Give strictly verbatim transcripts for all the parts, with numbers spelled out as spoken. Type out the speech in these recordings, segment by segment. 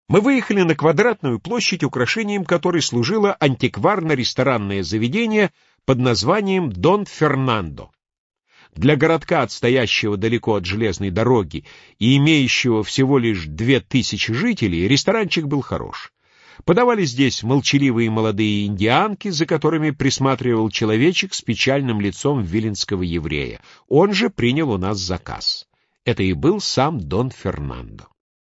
Мы выехали на Квадратную площадь, украшением которой служило антикварно-ресторанное заведение под названием «Дон Фернандо». Для городка, отстоящего далеко от железной дороги и имеющего всего лишь две тысячи жителей, ресторанчик был хорош. Подавали здесь молчаливые молодые индианки, за которыми присматривал человечек с печальным лицом виленского еврея. Он же принял у нас заказ. Это и был сам Дон Фернандо.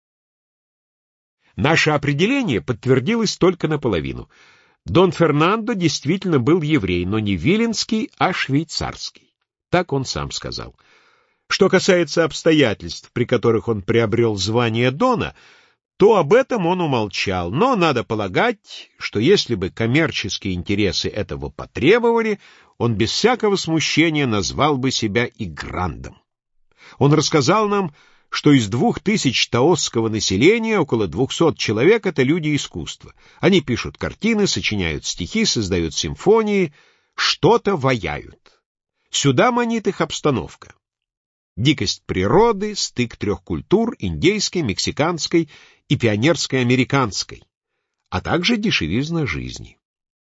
Наше определение подтвердилось только наполовину. Дон Фернандо действительно был еврей, но не виленский, а швейцарский. Так он сам сказал. Что касается обстоятельств, при которых он приобрел звание дона, то об этом он умолчал, но надо полагать, что если бы коммерческие интересы этого потребовали, он без всякого смущения назвал бы себя и грандом. Он рассказал нам, что из двух тысяч таосского населения около двухсот человек — это люди искусства. Они пишут картины, сочиняют стихи, создают симфонии, что-то ваяют. Сюда манит их обстановка. Дикость природы, стык трех культур — индейской, мексиканской и пионерской американской, а также дешевизна жизни.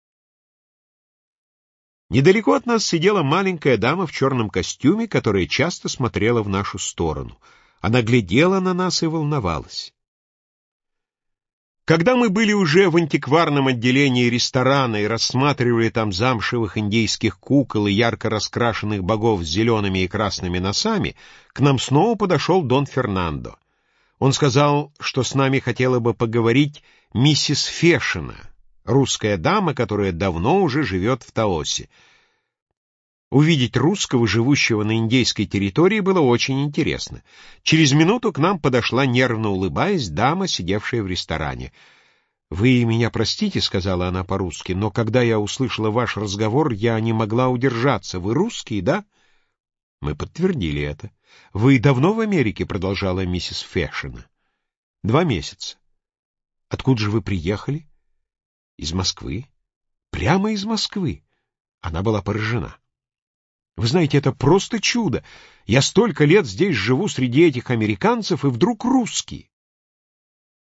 Недалеко от нас сидела маленькая дама в черном костюме, которая часто смотрела в нашу сторону. Она глядела на нас и волновалась. Когда мы были уже в антикварном отделении ресторана и рассматривали там замшевых индейских кукол и ярко раскрашенных богов с зелеными и красными носами, к нам снова подошел Дон Фернандо. Он сказал, что с нами хотела бы поговорить миссис Фешина, русская дама, которая давно уже живет в Таосе. Увидеть русского, живущего на индейской территории, было очень интересно. Через минуту к нам подошла, нервно улыбаясь, дама, сидевшая в ресторане. «Вы меня простите», — сказала она по-русски, — «но когда я услышала ваш разговор, я не могла удержаться. Вы русские, да?» Мы подтвердили это. «Вы давно в Америке?» — продолжала миссис Фешина. «Два месяца». «Откуда же вы приехали?» «Из Москвы». «Прямо из Москвы?» Она была поражена. «Вы знаете, это просто чудо. Я столько лет здесь живу среди этих американцев, и вдруг русские.